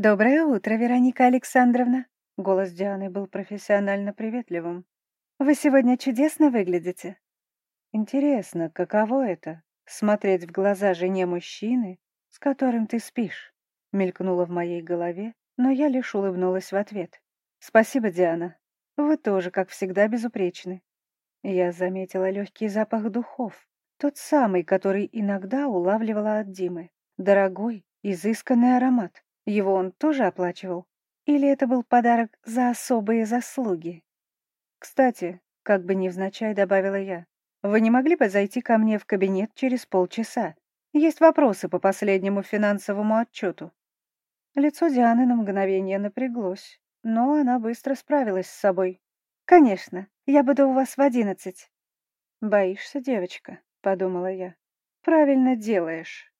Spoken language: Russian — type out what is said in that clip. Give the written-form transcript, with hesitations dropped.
«Доброе утро, Вероника Александровна!» Голос Дианы был профессионально приветливым. «Вы сегодня чудесно выглядите!» «Интересно, каково это — смотреть в глаза жене мужчины, с которым ты спишь?» Мелькнуло в моей голове, но я лишь улыбнулась в ответ. «Спасибо, Диана. Вы тоже, как всегда, безупречны». Я заметила легкий запах духов, тот самый, который иногда улавливала от Димы. Дорогой, изысканный аромат. Его он тоже оплачивал? Или это был подарок за особые заслуги? Кстати, как бы невзначай добавила я, вы не могли бы зайти ко мне в кабинет через полчаса? Есть вопросы по последнему финансовому отчету. Лицо Дианы на мгновение напряглось, но она быстро справилась с собой. «Конечно, я буду у вас в 11». «Боишься, девочка?» — подумала я. «Правильно делаешь».